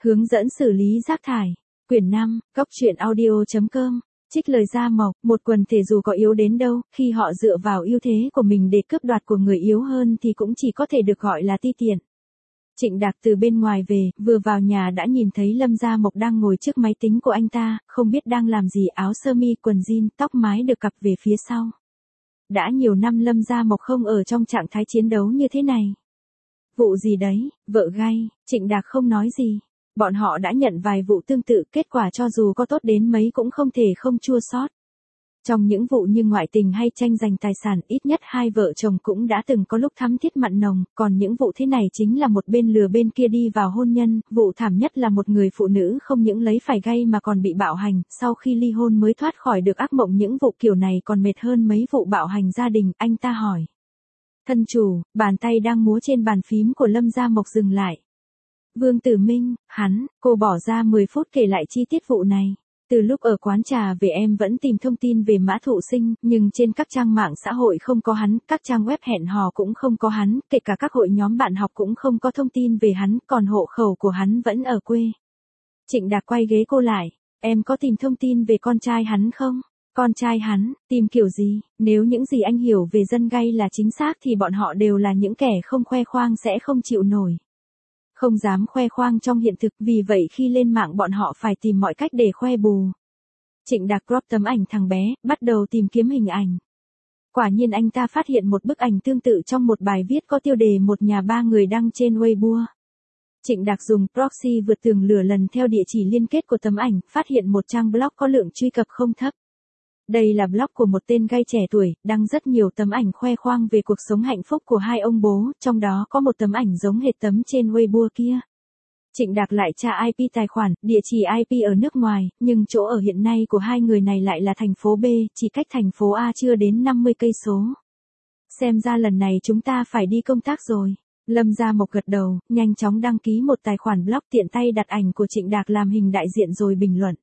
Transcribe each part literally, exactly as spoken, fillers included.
Hướng dẫn xử lý rác thải. Quyển năm, góc truyện audio chấm com. Trích lời Gia Mộc, một quần thể dù có yếu đến đâu, khi họ dựa vào ưu thế của mình để cướp đoạt của người yếu hơn thì cũng chỉ có thể được gọi là ti tiện. Trịnh Đạc từ bên ngoài về, vừa vào nhà đã nhìn thấy Lâm Gia Mộc đang ngồi trước máy tính của anh ta, không biết đang làm gì, áo sơ mi quần jean, tóc mái được cặp về phía sau. Đã nhiều năm Lâm Gia Mộc không ở trong trạng thái chiến đấu như thế này. Vụ gì đấy, vợ gay, Trịnh Đạc không nói gì. Bọn họ đã nhận vài vụ tương tự, kết quả cho dù có tốt đến mấy cũng không thể không chua xót. Trong những vụ như ngoại tình hay tranh giành tài sản, ít nhất hai vợ chồng cũng đã từng có lúc thắm thiết mặn nồng, còn những vụ thế này chính là một bên lừa bên kia đi vào hôn nhân, vụ thảm nhất là một người phụ nữ không những lấy phải gay mà còn bị bạo hành, sau khi ly hôn mới thoát khỏi được ác mộng. Những vụ kiểu này còn mệt hơn mấy vụ bạo hành gia đình. Anh ta hỏi. Thân chủ, bàn tay đang múa trên bàn phím của Lâm Gia Mộc dừng lại. Vương Tử Minh, hắn, cô bỏ ra mười phút kể lại chi tiết vụ này. Từ lúc ở quán trà về em vẫn tìm thông tin về Mã Thụ Sinh, nhưng trên các trang mạng xã hội không có hắn, các trang web hẹn hò cũng không có hắn, kể cả các hội nhóm bạn học cũng không có thông tin về hắn, còn hộ khẩu của hắn vẫn ở quê. Trịnh Đạc quay ghế cô lại, em có tìm thông tin về con trai hắn không? Con trai hắn, tìm kiểu gì? Nếu những gì anh hiểu về dân gay là chính xác thì bọn họ đều là những kẻ không khoe khoang sẽ không chịu nổi. Không dám khoe khoang trong hiện thực, vì vậy khi lên mạng bọn họ phải tìm mọi cách để khoe bù. Trịnh Đạc crop tấm ảnh thằng bé, bắt đầu tìm kiếm hình ảnh. Quả nhiên anh ta phát hiện một bức ảnh tương tự trong một bài viết có tiêu đề một nhà ba người đăng trên Weibo. Trịnh Đạc dùng proxy vượt tường lửa lần theo địa chỉ liên kết của tấm ảnh, phát hiện một trang blog có lượng truy cập không thấp. Đây là blog của một tên gay trẻ tuổi, đăng rất nhiều tấm ảnh khoe khoang về cuộc sống hạnh phúc của hai ông bố, trong đó có một tấm ảnh giống hệt tấm trên Weibo kia. Trịnh Đạc lại tra i pê tài khoản, địa chỉ i pê ở nước ngoài, nhưng chỗ ở hiện nay của hai người này lại là thành phố B, chỉ cách thành phố A chưa đến năm mươi cây số. Xem ra lần này chúng ta phải đi công tác rồi. Lâm Gia Mộc gật đầu, nhanh chóng đăng ký một tài khoản blog, tiện tay đặt ảnh của Trịnh Đạc làm hình đại diện rồi bình luận.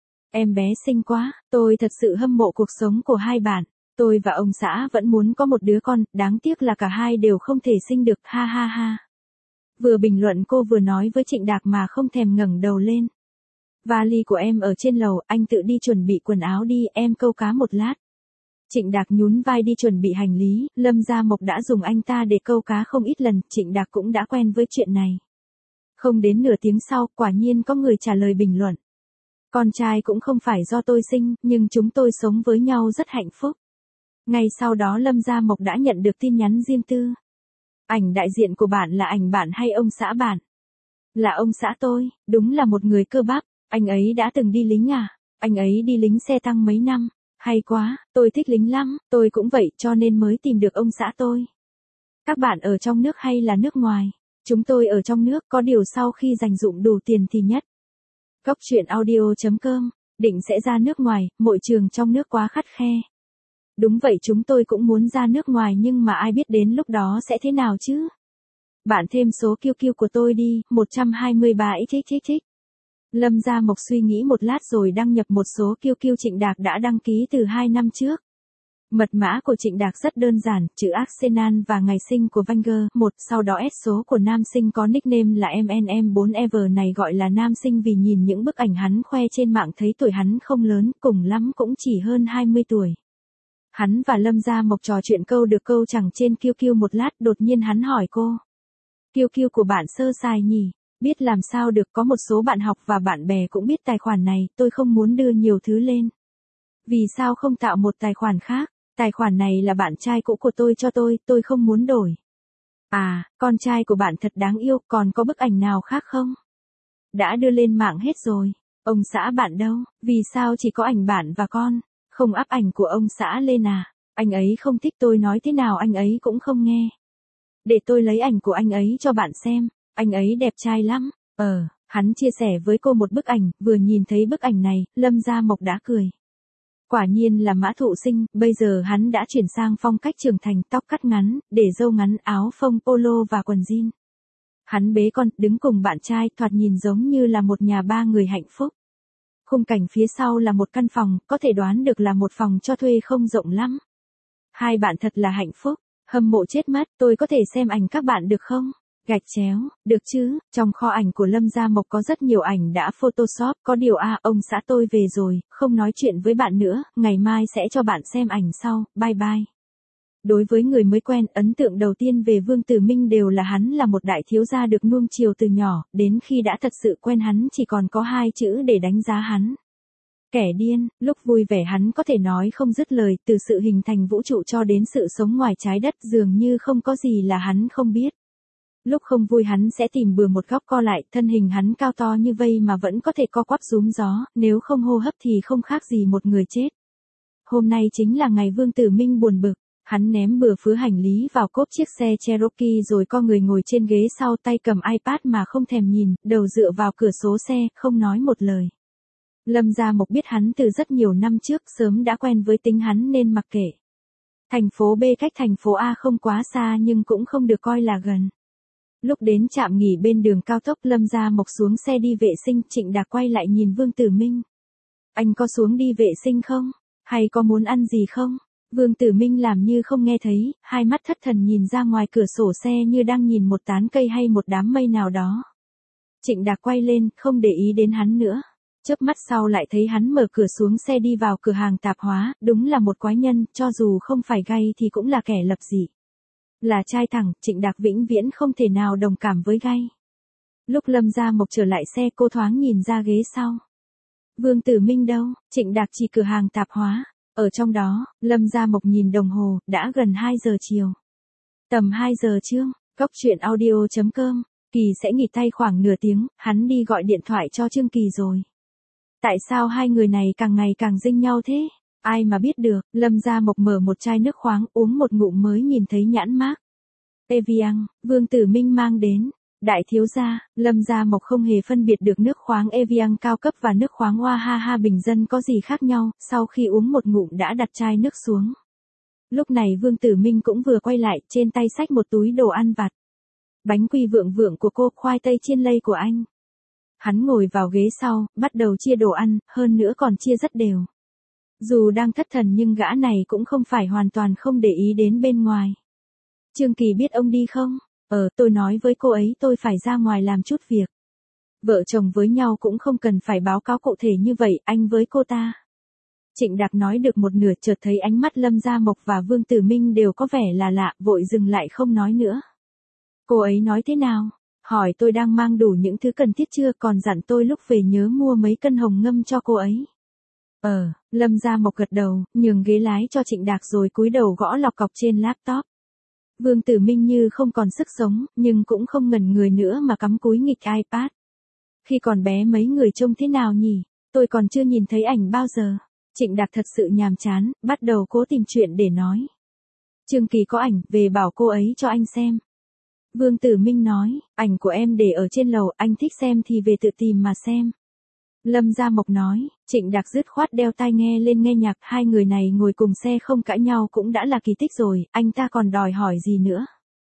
Em bé xinh quá, tôi thật sự hâm mộ cuộc sống của hai bạn. Tôi và ông xã vẫn muốn có một đứa con, đáng tiếc là cả hai đều không thể sinh được, ha ha ha. Vừa bình luận cô vừa nói với Trịnh Đạc mà không thèm ngẩng đầu lên. Vali của em ở trên lầu, anh tự đi chuẩn bị quần áo đi, em câu cá một lát. Trịnh Đạc nhún vai đi chuẩn bị hành lý, Lâm Gia Mộc đã dùng anh ta để câu cá không ít lần, Trịnh Đạc cũng đã quen với chuyện này. Không đến nửa tiếng sau, quả nhiên có người trả lời bình luận. Con trai cũng không phải do tôi sinh, nhưng chúng tôi sống với nhau rất hạnh phúc. Ngay sau đó Lâm Gia Mộc đã nhận được tin nhắn riêng tư. Ảnh đại diện của bạn là ảnh bạn hay ông xã bạn? Là ông xã tôi, đúng là một người cơ bắp. Anh ấy đã từng đi lính à? Anh ấy đi lính xe tăng mấy năm? Hay quá, tôi thích lính lắm, tôi cũng vậy cho nên mới tìm được ông xã tôi. Các bạn ở trong nước hay là nước ngoài? Chúng tôi ở trong nước, có điều sau khi dành dụm đủ tiền thì nhất. Góc truyện audio chấm com, định sẽ ra nước ngoài, môi trường trong nước quá khắt khe. Đúng vậy, chúng tôi cũng muốn ra nước ngoài nhưng mà ai biết đến lúc đó sẽ thế nào chứ? Bạn thêm số kiu kiu của tôi đi, một trăm hai mươi ba x x x. Lâm Gia Mộc suy nghĩ một lát rồi đăng nhập một số kiu kiu Trịnh Đạc đã đăng ký từ hai năm trước. Mật mã của Trịnh Đạc rất đơn giản, chữ Arsenal và ngày sinh của Wenger, một, sau đó S số của nam sinh có nickname là em en em bốn Ever này gọi là nam sinh vì nhìn những bức ảnh hắn khoe trên mạng thấy tuổi hắn không lớn, cùng lắm cũng chỉ hơn hai mươi tuổi. Hắn và Lâm Gia Mộc trò chuyện câu được câu chẳng trên kiu kiu một lát, đột nhiên hắn hỏi cô. kiu kiu của bạn sơ sài nhỉ? Biết làm sao được, có một số bạn học và bạn bè cũng biết tài khoản này, tôi không muốn đưa nhiều thứ lên. Vì sao không tạo một tài khoản khác? Tài khoản này là bạn trai cũ của tôi cho tôi, tôi không muốn đổi. À, con trai của bạn thật đáng yêu, còn có bức ảnh nào khác không? Đã đưa lên mạng hết rồi. Ông xã bạn đâu? Vì sao chỉ có ảnh bạn và con? Không up ảnh của ông xã lên à? Anh ấy không thích, tôi nói thế nào anh ấy cũng không nghe. Để tôi lấy ảnh của anh ấy cho bạn xem. Anh ấy đẹp trai lắm. Ờ, hắn chia sẻ với cô một bức ảnh, vừa nhìn thấy bức ảnh này, Lâm Gia Mộc đã cười. Quả nhiên là Mã Thụ Sinh, bây giờ hắn đã chuyển sang phong cách trưởng thành, tóc cắt ngắn, để râu ngắn, áo phông polo và quần jean. Hắn bế con, đứng cùng bạn trai, thoạt nhìn giống như là một nhà ba người hạnh phúc. Khung cảnh phía sau là một căn phòng, có thể đoán được là một phòng cho thuê không rộng lắm. Hai bạn thật là hạnh phúc, hâm mộ chết mất, tôi có thể xem ảnh các bạn được không? Gạch chéo, được chứ, trong kho ảnh của Lâm Gia Mộc có rất nhiều ảnh đã Photoshop, có điều a, ông xã tôi về rồi, không nói chuyện với bạn nữa, ngày mai sẽ cho bạn xem ảnh sau, bye bye. Đối với người mới quen, ấn tượng đầu tiên về Vương Tử Minh đều là hắn là một đại thiếu gia được nuông chiều từ nhỏ, đến khi đã thật sự quen hắn chỉ còn có hai chữ để đánh giá hắn. Kẻ điên, lúc vui vẻ hắn có thể nói không dứt lời, từ sự hình thành vũ trụ cho đến sự sống ngoài trái đất dường như không có gì là hắn không biết. Lúc không vui hắn sẽ tìm bừa một góc co lại, thân hình hắn cao to như vây mà vẫn có thể co quắp rúm gió, nếu không hô hấp thì không khác gì một người chết. Hôm nay chính là ngày Vương Tử Minh buồn bực, hắn ném bừa phứa hành lý vào cốp chiếc xe Cherokee rồi co người ngồi trên ghế sau, tay cầm iPad mà không thèm nhìn, đầu dựa vào cửa sổ xe, không nói một lời. Lâm Gia Mộc biết hắn từ rất nhiều năm trước, sớm đã quen với tính hắn nên mặc kệ. Thành phố B cách thành phố A không quá xa nhưng cũng không được coi là gần. Lúc đến trạm nghỉ bên đường cao tốc, Lâm Gia Mộc xuống xe đi vệ sinh, Trịnh Đạc quay lại nhìn Vương Tử Minh. Anh có xuống đi vệ sinh không? Hay có muốn ăn gì không? Vương Tử Minh làm như không nghe thấy, hai mắt thất thần nhìn ra ngoài cửa sổ xe như đang nhìn một tán cây hay một đám mây nào đó. Trịnh Đạc quay lên, không để ý đến hắn nữa. Chớp mắt sau lại thấy hắn mở cửa xuống xe đi vào cửa hàng tạp hóa, đúng là một quái nhân, cho dù không phải gay thì cũng là kẻ lập dị. Là trai thẳng, Trịnh Đạc vĩnh viễn không thể nào đồng cảm với gay. Lúc Lâm Gia Mộc trở lại xe, cô thoáng nhìn ra ghế sau. Vương Tử Minh đâu? Trịnh Đạc chỉ cửa hàng tạp hóa. Ở trong đó, Lâm Gia Mộc nhìn đồng hồ, đã gần hai giờ chiều. Tầm hai giờ trưa, Cóc Truyện Audio chấm com, Kỳ sẽ nghỉ tay khoảng nửa tiếng, hắn đi gọi điện thoại cho Trương Kỳ rồi. Tại sao hai người này càng ngày càng dinh nhau thế? Ai mà biết được, Lâm Gia Mộc mở một chai nước khoáng, uống một ngụm mới nhìn thấy nhãn mác. Evian, Vương Tử Minh mang đến. Đại thiếu gia, Lâm Gia Mộc không hề phân biệt được nước khoáng Evian cao cấp và nước khoáng Oahaha bình dân có gì khác nhau, sau khi uống một ngụm đã đặt chai nước xuống. Lúc này Vương Tử Minh cũng vừa quay lại, trên tay xách một túi đồ ăn vặt. Bánh quy vượng vượng của cô, khoai tây chiên lây của anh. Hắn ngồi vào ghế sau, bắt đầu chia đồ ăn, hơn nữa còn chia rất đều. Dù đang thất thần nhưng gã này cũng không phải hoàn toàn không để ý đến bên ngoài. Trương Kỳ biết ông đi không? Ờ, tôi nói với cô ấy tôi phải ra ngoài làm chút việc. Vợ chồng với nhau cũng không cần phải báo cáo cụ thể như vậy, anh với cô ta. Trịnh Đạc nói được một nửa chợt thấy ánh mắt Lâm Gia Mộc và Vương Tử Minh đều có vẻ là lạ, vội dừng lại không nói nữa. Cô ấy nói thế nào? Hỏi tôi đang mang đủ những thứ cần thiết chưa, còn dặn tôi lúc về nhớ mua mấy cân hồng ngâm cho cô ấy. Ờ, Lâm Gia Mộc gật đầu, nhường ghế lái cho Trịnh Đạc rồi cúi đầu gõ lọc cọc trên laptop. Vương Tử Minh như không còn sức sống, nhưng cũng không ngẩn người nữa mà cắm cúi nghịch iPad. Khi còn bé mấy người trông thế nào nhỉ? Tôi còn chưa nhìn thấy ảnh bao giờ. Trịnh Đạc thật sự nhàm chán, bắt đầu cố tìm chuyện để nói. Trương Kỳ có ảnh, về bảo cô ấy cho anh xem. Vương Tử Minh nói, ảnh của em để ở trên lầu, anh thích xem thì về tự tìm mà xem. Lâm Gia Mộc nói, Trịnh Đạc dứt khoát đeo tai nghe lên nghe nhạc, hai người này ngồi cùng xe không cãi nhau cũng đã là kỳ tích rồi, anh ta còn đòi hỏi gì nữa.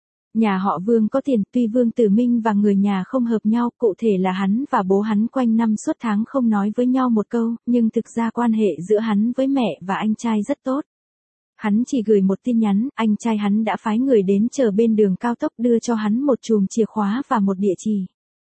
Nhà họ Vương có tiền, tuy Vương Tử Minh và người nhà không hợp nhau, cụ thể là hắn và bố hắn quanh năm suốt tháng không nói với nhau một câu, nhưng thực ra quan hệ giữa hắn với mẹ và anh trai rất tốt. Hắn chỉ gửi một tin nhắn, anh trai hắn đã phái người đến chờ bên đường cao tốc đưa cho hắn một chùm chìa khóa và một địa chỉ.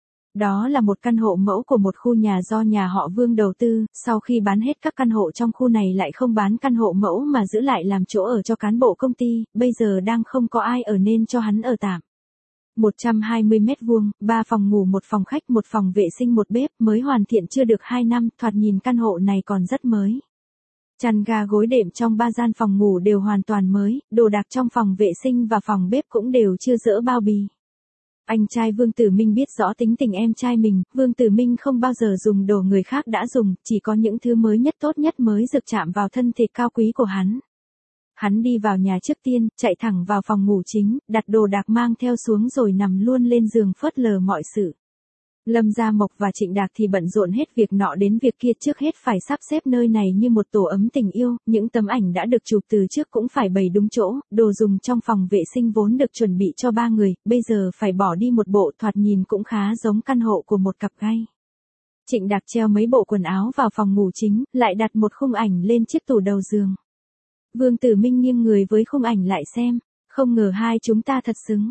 Đó là một căn hộ mẫu của một khu nhà do nhà họ Vương đầu tư, sau khi bán hết các căn hộ trong khu này lại không bán căn hộ mẫu mà giữ lại làm chỗ ở cho cán bộ công ty, bây giờ đang không có ai ở nên cho hắn ở tạm. một trăm hai mươi mét vuông, ba phòng ngủ một phòng khách một phòng vệ sinh một bếp, mới hoàn thiện chưa được hai năm, thoạt nhìn căn hộ này còn rất mới. Chăn ga gối đệm trong ba gian phòng ngủ đều hoàn toàn mới, đồ đạc trong phòng vệ sinh và phòng bếp cũng đều chưa dỡ bao bì. Anh trai Vương Tử Minh biết rõ tính tình em trai mình, Vương Tử Minh không bao giờ dùng đồ người khác đã dùng, chỉ có những thứ mới nhất tốt nhất mới rực chạm vào thân thể cao quý của hắn. Hắn đi vào nhà trước tiên, chạy thẳng vào phòng ngủ chính, đặt đồ đạc mang theo xuống rồi nằm luôn lên giường phớt lờ mọi sự. Lâm Gia Mộc và Trịnh Đạc thì bận rộn hết việc nọ đến việc kia, trước hết phải sắp xếp nơi này như một tổ ấm tình yêu, những tấm ảnh đã được chụp từ trước cũng phải bày đúng chỗ, đồ dùng trong phòng vệ sinh vốn được chuẩn bị cho ba người, bây giờ phải bỏ đi một bộ, thoạt nhìn cũng khá giống căn hộ của một cặp gay. Trịnh Đạc treo mấy bộ quần áo vào phòng ngủ chính, lại đặt một khung ảnh lên chiếc tủ đầu giường. Vương Tử Minh nghiêng người với khung ảnh lại xem, không ngờ hai chúng ta thật xứng.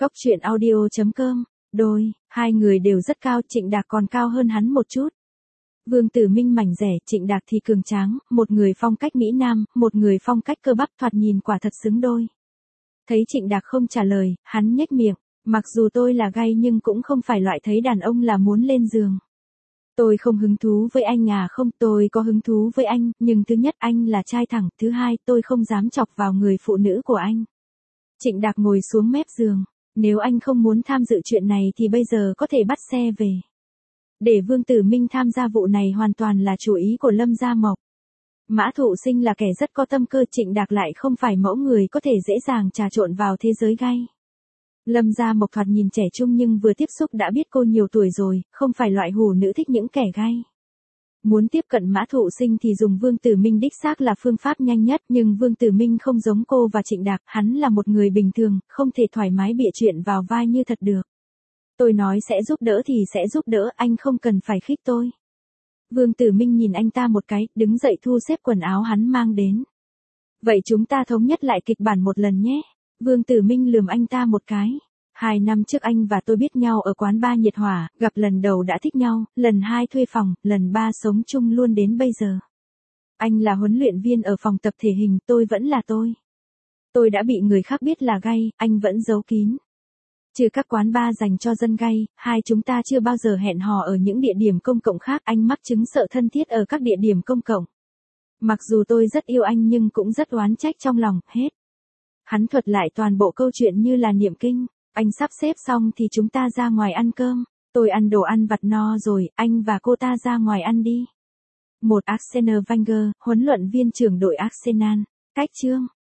Cóc truyện audio chấm com. Đôi, hai người đều rất cao, Trịnh Đạc còn cao hơn hắn một chút. Vương Tử Minh mảnh rẻ, Trịnh Đạc thì cường tráng, một người phong cách Mỹ Nam, một người phong cách cơ bắp, thoạt nhìn quả thật xứng đôi. Thấy Trịnh Đạc không trả lời, hắn nhếch miệng, mặc dù tôi là gay nhưng cũng không phải loại thấy đàn ông là muốn lên giường. Tôi không hứng thú với anh à không, tôi có hứng thú với anh, nhưng thứ nhất anh là trai thẳng, thứ hai tôi không dám chọc vào người phụ nữ của anh. Trịnh Đạc ngồi xuống mép giường, nếu anh không muốn tham dự chuyện này thì bây giờ có thể bắt xe về. Để Vương Tử Minh tham gia vụ này hoàn toàn là chủ ý của Lâm Gia Mộc. Mã Thụ Sinh là kẻ rất có tâm cơ, Trịnh Đạc lại không phải mẫu người có thể dễ dàng trà trộn vào thế giới gay. Lâm Gia Mộc thoạt nhìn trẻ trung nhưng vừa tiếp xúc đã biết cô nhiều tuổi rồi, không phải loại hủ nữ thích những kẻ gay. Muốn tiếp cận Mã Thụ Sinh thì dùng Vương Tử Minh đích xác là phương pháp nhanh nhất, nhưng Vương Tử Minh không giống cô và Trịnh Đạc, hắn là một người bình thường, không thể thoải mái bịa chuyện vào vai như thật được. Tôi nói sẽ giúp đỡ thì sẽ giúp đỡ, anh không cần phải khích tôi. Vương Tử Minh nhìn anh ta một cái, đứng dậy thu xếp quần áo hắn mang đến. Vậy chúng ta thống nhất lại kịch bản một lần nhé. Vương Tử Minh lườm anh ta một cái. Hai năm trước anh và tôi biết nhau ở quán bar Nhiệt Hỏa, gặp lần đầu đã thích nhau, lần hai thuê phòng, lần ba sống chung luôn đến bây giờ. Anh là huấn luyện viên ở phòng tập thể hình, tôi vẫn là tôi. Tôi đã bị người khác biết là gay, anh vẫn giấu kín. Trừ các quán bar dành cho dân gay, hai chúng ta chưa bao giờ hẹn hò ở những địa điểm công cộng khác, anh mắc chứng sợ thân thiết ở các địa điểm công cộng. Mặc dù tôi rất yêu anh nhưng cũng rất oán trách trong lòng, hết. Hắn thuật lại toàn bộ câu chuyện như là niệm kinh, anh sắp xếp xong thì chúng ta ra ngoài ăn cơm, tôi ăn đồ ăn vặt no rồi, anh và cô ta ra ngoài ăn đi. Một Arsene Wenger, huấn luyện viên trưởng đội Arsenal, cách chương.